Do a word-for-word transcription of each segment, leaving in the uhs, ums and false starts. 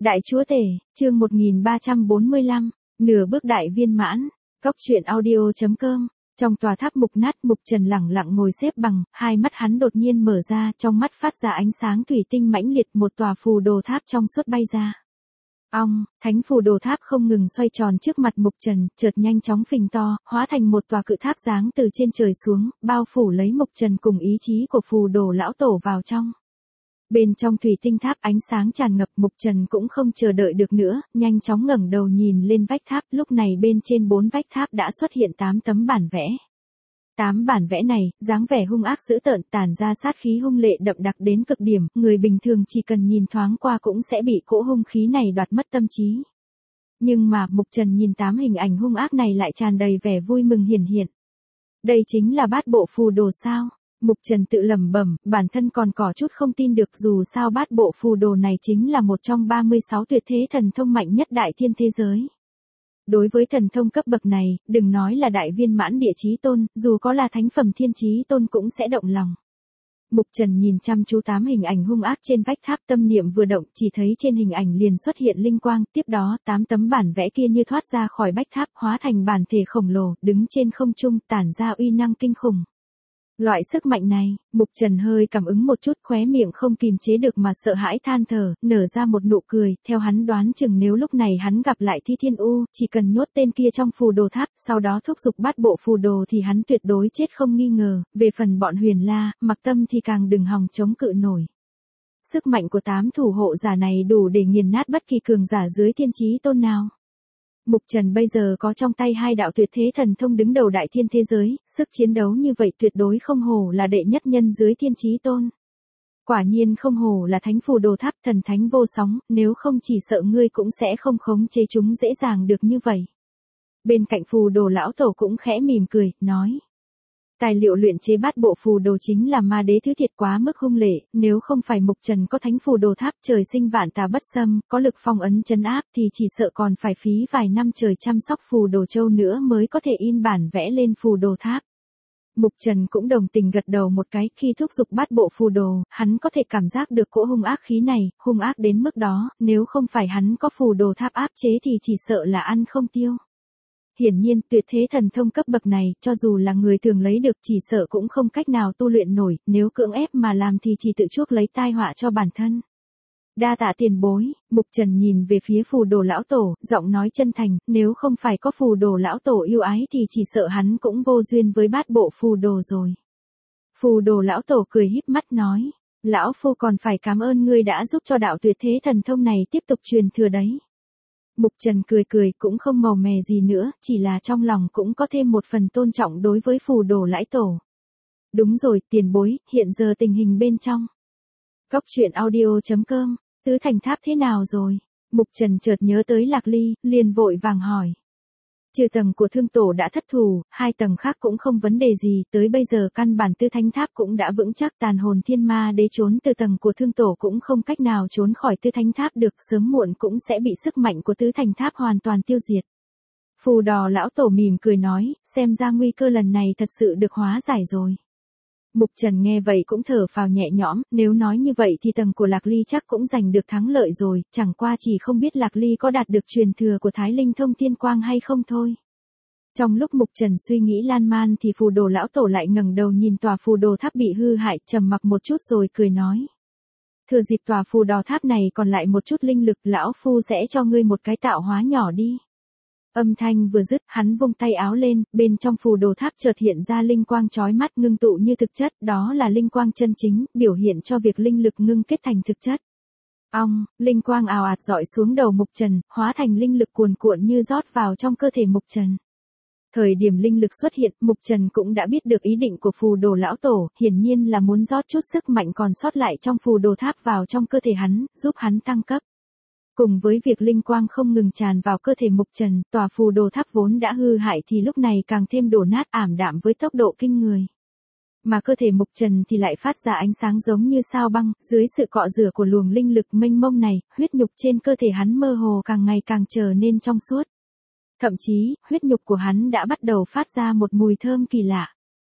Đại chúa tể, chương một nghìn ba trăm bốn mươi lăm, nửa bước đại viên mãn, cốc truyện audio.com. Trong tòa tháp mục nát, Mục Trần lẳng lặng ngồi xếp bằng, hai mắt hắn đột nhiên mở ra, trong mắt phát ra ánh sáng thủy tinh mãnh liệt, một tòa phù đồ tháp trong suốt bay ra. Ong, thánh phù đồ tháp không ngừng xoay tròn trước mặt Mục Trần, chợt nhanh chóng phình to, hóa thành một tòa cự tháp giáng từ trên trời xuống, bao phủ lấy Mục Trần cùng ý chí của phù đồ lão tổ vào trong. Bên trong thủy tinh tháp ánh sáng tràn ngập, Mục Trần cũng không chờ đợi được nữa, nhanh chóng ngẩng đầu nhìn lên vách tháp, lúc này bên trên bốn vách tháp đã xuất hiện tám tấm bản vẽ. Tám bản vẽ này, dáng vẻ hung ác dữ tợn, tản ra sát khí hung lệ đậm đặc đến cực điểm, người bình thường chỉ cần nhìn thoáng qua cũng sẽ bị cỗ hung khí này đoạt mất tâm trí. Nhưng mà, Mục Trần nhìn tám hình ảnh hung ác này lại tràn đầy vẻ vui mừng hiển hiện. Đây chính là bát bộ phù đồ sao? Mục Trần tự lẩm bẩm, bản thân còn có chút không tin được, dù sao bát bộ phù đồ này chính là một trong ba mươi sáu tuyệt thế thần thông mạnh nhất đại thiên thế giới. Đối với thần thông cấp bậc này, đừng nói là đại viên mãn địa chí tôn, dù có là thánh phẩm thiên chí tôn cũng sẽ động lòng. Mục Trần nhìn chăm chú tám hình ảnh hung ác trên vách tháp, tâm niệm vừa động, chỉ thấy trên hình ảnh liền xuất hiện linh quang, tiếp đó tám tấm bản vẽ kia như thoát ra khỏi vách tháp, hóa thành bản thể khổng lồ, đứng trên không trung, tản ra uy năng kinh khủng. Loại sức mạnh này, Mục Trần hơi cảm ứng một chút, khóe miệng không kìm chế được mà sợ hãi than thở, nở ra một nụ cười, theo hắn đoán chừng nếu lúc này hắn gặp lại Thi Thiên U, chỉ cần nhốt tên kia trong phù đồ tháp, sau đó thúc giục bát bộ phù đồ thì hắn tuyệt đối chết không nghi ngờ, về phần bọn Huyền La, Mặc Tâm thì càng đừng hòng chống cự nổi. Sức mạnh của tám thủ hộ giả này đủ để nghiền nát bất kỳ cường giả dưới thiên chí tôn nào. Mục Trần bây giờ có trong tay hai đạo tuyệt thế thần thông đứng đầu đại thiên thế giới, sức chiến đấu như vậy tuyệt đối không hổ là đệ nhất nhân dưới thiên chí tôn. Quả nhiên không hổ là thánh phù đồ tháp, thần thánh vô sóng, nếu không chỉ sợ ngươi cũng sẽ không khống chế chúng dễ dàng được như vậy. Bên cạnh phù đồ lão tổ cũng khẽ mỉm cười, nói. Tài liệu luyện chế bát bộ phù đồ chính là ma đế thứ thiệt quá mức hung lệ, nếu không phải Mục Trần có thánh phù đồ tháp trời sinh vạn tà bất xâm, có lực phong ấn trấn áp thì chỉ sợ còn phải phí vài năm trời chăm sóc phù đồ châu nữa mới có thể in bản vẽ lên phù đồ tháp. Mục Trần cũng đồng tình gật đầu một cái, khi thúc giục bát bộ phù đồ, hắn có thể cảm giác được cỗ hung ác khí này, hung ác đến mức đó, nếu không phải hắn có phù đồ tháp áp chế thì chỉ sợ là ăn không tiêu. Hiển nhiên, tuyệt thế thần thông cấp bậc này, cho dù là người thường lấy được chỉ sợ cũng không cách nào tu luyện nổi, nếu cưỡng ép mà làm thì chỉ tự chuốc lấy tai họa cho bản thân. Đa tạ tiền bối, Mục Trần nhìn về phía phù đồ lão tổ, giọng nói chân thành, nếu không phải có phù đồ lão tổ yêu ái thì chỉ sợ hắn cũng vô duyên với bát bộ phù đồ rồi. Phù đồ lão tổ cười híp mắt nói, lão phu còn phải cảm ơn ngươi đã giúp cho đạo tuyệt thế thần thông này tiếp tục truyền thừa đấy. Mục Trần cười cười cũng không màu mè gì nữa, chỉ là trong lòng cũng có thêm một phần tôn trọng đối với phù đồ lão tổ. Đúng rồi, tiền bối, hiện giờ tình hình bên trong. Cốc truyện audio.com, tứ thành tháp thế nào rồi? Mục Trần chợt nhớ tới Lạc Ly, liền vội vàng hỏi. Trừ tầng của thương tổ đã thất thủ, hai tầng khác cũng không vấn đề gì, tới bây giờ căn bản tứ thánh tháp cũng đã vững chắc, tàn hồn thiên ma đế trốn từ tầng của thương tổ cũng không cách nào trốn khỏi tứ thánh tháp được, sớm muộn cũng sẽ bị sức mạnh của tứ thành tháp hoàn toàn tiêu diệt. Phù đò lão tổ mỉm cười nói, xem ra nguy cơ lần này thật sự được hóa giải rồi. Mục Trần nghe vậy cũng thở phào nhẹ nhõm, nếu nói như vậy thì tầng của Lạc Ly chắc cũng giành được thắng lợi rồi, chẳng qua chỉ không biết Lạc Ly có đạt được truyền thừa của Thái Linh Thông Thiên Quang hay không thôi. Trong lúc Mục Trần suy nghĩ lan man thì phù đồ lão tổ lại ngẩng đầu nhìn tòa phù đồ tháp bị hư hại, trầm mặc một chút rồi cười nói. Thừa dịp tòa phù đồ tháp này còn lại một chút linh lực, lão phu sẽ cho ngươi một cái tạo hóa nhỏ đi. Âm thanh vừa dứt, hắn vung tay áo lên, bên trong phù đồ tháp chợt hiện ra linh quang chói mắt ngưng tụ như thực chất, đó là linh quang chân chính, biểu hiện cho việc linh lực ngưng kết thành thực chất. Ong, linh quang ào ạt rọi xuống đầu Mục Trần, hóa thành linh lực cuồn cuộn như rót vào trong cơ thể Mục Trần. Thời điểm linh lực xuất hiện, Mục Trần cũng đã biết được ý định của phù đồ lão tổ, hiển nhiên là muốn rót chút sức mạnh còn sót lại trong phù đồ tháp vào trong cơ thể hắn, giúp hắn tăng cấp. Cùng với việc linh quang không ngừng tràn vào cơ thể Mục Trần, tòa phù đồ tháp vốn đã hư hại thì lúc này càng thêm đổ nát ảm đạm với tốc độ kinh người. Mà cơ thể Mục Trần thì lại phát ra ánh sáng giống như sao băng, dưới sự cọ rửa của luồng linh lực mênh mông này, huyết nhục trên cơ thể hắn mơ hồ càng ngày càng trở nên trong suốt. Thậm chí, huyết nhục của hắn đã bắt đầu phát ra một mùi thơm kỳ lạ.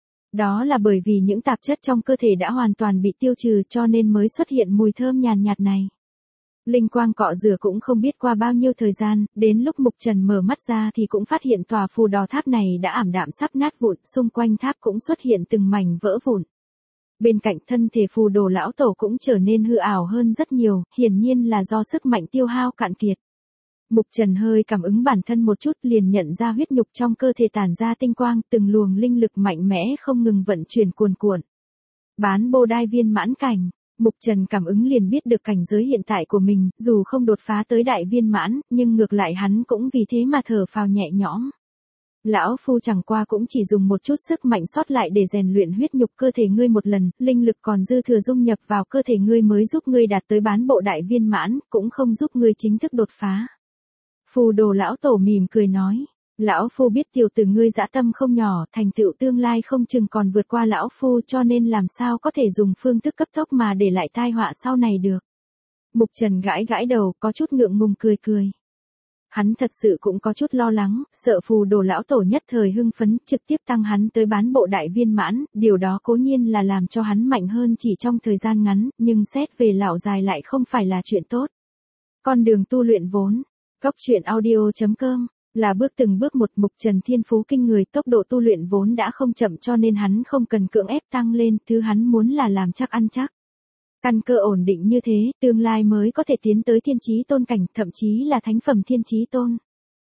Đó là bởi vì những tạp chất trong cơ thể đã hoàn toàn bị tiêu trừ cho nên mới xuất hiện mùi thơm nhàn nhạt này. Linh quang cọ rửa cũng không biết qua bao nhiêu thời gian, đến lúc Mục Trần mở mắt ra thì cũng phát hiện tòa phù đò tháp này đã ảm đạm sắp nát vụn, xung quanh tháp cũng xuất hiện từng mảnh vỡ vụn. Bên cạnh thân thể phù đồ lão tổ cũng trở nên hư ảo hơn rất nhiều, hiển nhiên là do sức mạnh tiêu hao cạn kiệt. Mục Trần hơi cảm ứng bản thân một chút liền nhận ra huyết nhục trong cơ thể tản ra tinh quang, từng luồng linh lực mạnh mẽ không ngừng vận chuyển cuồn cuộn. Bán Bồ Đai viên mãn cảnh, Mục Trần cảm ứng liền biết được cảnh giới hiện tại của mình, dù không đột phá tới đại viên mãn, nhưng ngược lại hắn cũng vì thế mà thở phào nhẹ nhõm. Lão phu chẳng qua cũng chỉ dùng một chút sức mạnh sót lại để rèn luyện huyết nhục cơ thể ngươi một lần, linh lực còn dư thừa dung nhập vào cơ thể ngươi mới giúp ngươi đạt tới bán bộ đại viên mãn, cũng không giúp ngươi chính thức đột phá. Phù đồ lão tổ mỉm cười nói, lão phu biết tiểu tử ngươi dã tâm không nhỏ, thành tựu tương lai không chừng còn vượt qua lão phu, cho nên làm sao có thể dùng phương thức cấp tốc mà để lại tai họa sau này được. Mục Trần gãi gãi đầu, có chút ngượng ngùng cười cười. Hắn thật sự cũng có chút lo lắng, sợ phù đồ lão tổ nhất thời hưng phấn, trực tiếp tăng hắn tới bán bộ đại viên mãn, điều đó cố nhiên là làm cho hắn mạnh hơn chỉ trong thời gian ngắn, nhưng xét về lão dài lại không phải là chuyện tốt. Con đường tu luyện vốn, Cốc truyện audio chấm com, là bước từng bước một. Mục Trần thiên phú kinh người, tốc độ tu luyện vốn đã không chậm cho nên hắn không cần cưỡng ép tăng lên, thứ hắn muốn là làm chắc ăn chắc. Căn cơ ổn định như thế, tương lai mới có thể tiến tới thiên chí tôn cảnh, thậm chí là thánh phẩm thiên chí tôn.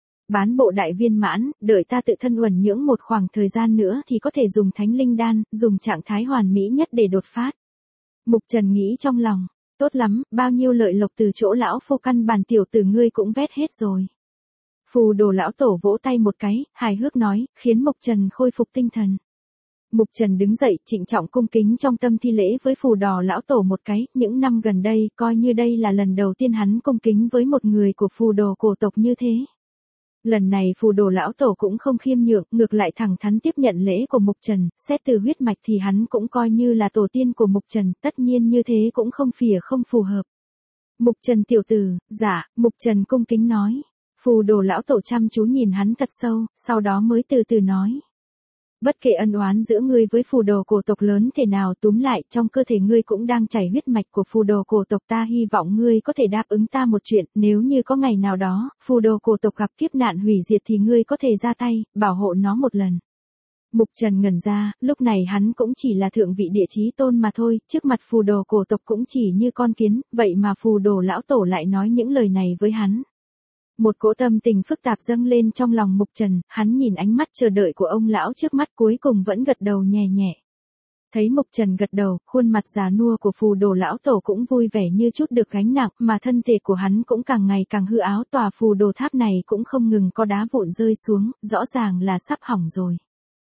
Bán bộ đại viên mãn, đợi ta tự thân uẩn nhưỡng một khoảng thời gian nữa thì có thể dùng thánh linh đan, dùng trạng thái hoàn mỹ nhất để đột phát. Mục Trần nghĩ trong lòng, tốt lắm, bao nhiêu lợi lộc từ chỗ lão phu căn bản tiểu tử ngươi cũng vét hết rồi. Phù đồ lão tổ vỗ tay một cái, hài hước nói, khiến Mục Trần khôi phục tinh thần. Mục Trần đứng dậy, trịnh trọng cung kính trong tâm thi lễ với phù đò lão tổ một cái, những năm gần đây, coi như đây là lần đầu tiên hắn cung kính với một người của phù đồ cổ tộc như thế. Lần này phù đồ lão tổ cũng không khiêm nhượng, ngược lại thẳng thắn tiếp nhận lễ của Mục Trần, xét từ huyết mạch thì hắn cũng coi như là tổ tiên của Mục Trần, tất nhiên như thế cũng không phỉa không phù hợp. Mục Trần tiểu tử, dạ, Mục Trần cung kính nói. Phù đồ lão tổ chăm chú nhìn hắn thật sâu, sau đó mới từ từ nói. Bất kể ân oán giữa ngươi với phù đồ cổ tộc lớn thế nào, túm lại, trong cơ thể ngươi cũng đang chảy huyết mạch của phù đồ cổ tộc, ta hy vọng ngươi có thể đáp ứng ta một chuyện, nếu như có ngày nào đó, phù đồ cổ tộc gặp kiếp nạn hủy diệt thì ngươi có thể ra tay, bảo hộ nó một lần. Mục Trần ngẩn ra, lúc này hắn cũng chỉ là thượng vị địa chí tôn mà thôi, trước mặt phù đồ cổ tộc cũng chỉ như con kiến, vậy mà phù đồ lão tổ lại nói những lời này với hắn. Một cỗ tâm tình phức tạp dâng lên trong lòng Mục Trần, hắn nhìn ánh mắt chờ đợi của ông lão trước mắt cuối cùng vẫn gật đầu nhẹ nhẹ. Thấy Mục Trần gật đầu, khuôn mặt già nua của phù đồ lão tổ cũng vui vẻ như chút được gánh nặng, mà thân thể của hắn cũng càng ngày càng hư áo, tòa phù đồ tháp này cũng không ngừng có đá vụn rơi xuống, rõ ràng là sắp hỏng rồi.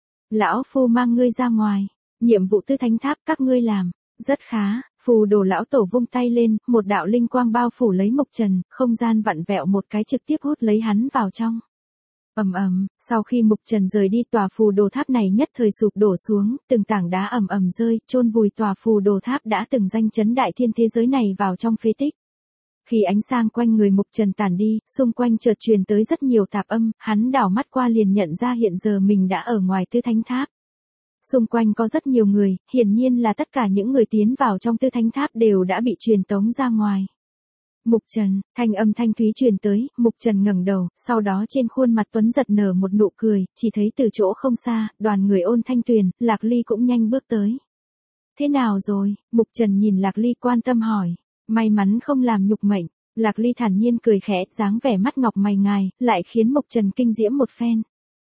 Lão phu mang ngươi ra ngoài, nhiệm vụ tư thánh tháp các ngươi làm, rất khá. Phù đồ lão tổ vung tay lên, một đạo linh quang bao phủ lấy Mục Trần, không gian vặn vẹo một cái trực tiếp hút lấy hắn vào trong. Ầm ầm, sau khi Mục Trần rời đi, tòa phù đồ tháp này nhất thời sụp đổ xuống, từng tảng đá ầm ầm rơi, chôn vùi tòa phù đồ tháp đã từng danh chấn đại thiên thế giới này vào trong phế tích. Khi ánh sáng quanh người Mục Trần tàn đi, xung quanh chợt truyền tới rất nhiều tạp âm, hắn đảo mắt qua liền nhận ra hiện giờ mình đã ở ngoài tư thánh tháp. Xung quanh có rất nhiều người, hiển nhiên là tất cả những người tiến vào trong tư thánh tháp đều đã bị truyền tống ra ngoài. Mục Trần, thanh âm thanh thúy truyền tới, Mục Trần ngẩng đầu, sau đó trên khuôn mặt tuấn giật nở một nụ cười, chỉ thấy từ chỗ không xa, đoàn người Ôn Thanh Tuyền, Lạc Ly cũng nhanh bước tới. Thế nào rồi? Mục Trần nhìn Lạc Ly quan tâm hỏi. May mắn không làm nhục mệnh. Lạc Ly thản nhiên cười khẽ, dáng vẻ mắt ngọc mày ngài, lại khiến Mục Trần kinh diễm một phen.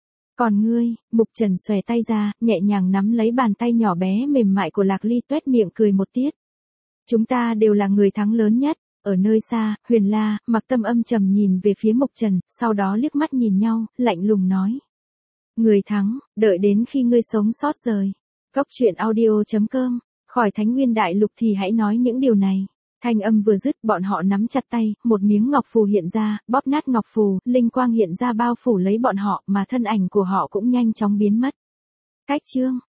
Còn ngươi, Mục Trần xòe tay ra, nhẹ nhàng nắm lấy bàn tay nhỏ bé mềm mại của Lạc Ly, tuét miệng cười một tiết. Chúng ta đều là người thắng lớn nhất. Ở nơi xa, Huyền La, Mặc Tâm âm trầm nhìn về phía Mục Trần, sau đó liếc mắt nhìn nhau, lạnh lùng nói. Người thắng, đợi đến khi ngươi sống sót rời. Cốc truyện audio chấm com, khỏi Thánh Nguyên Đại Lục thì hãy nói những điều này. Thanh âm vừa dứt, bọn họ nắm chặt tay, một miếng ngọc phù hiện ra, bóp nát ngọc phù, linh quang hiện ra bao phủ lấy bọn họ, mà thân ảnh của họ cũng nhanh chóng biến mất. Cách chương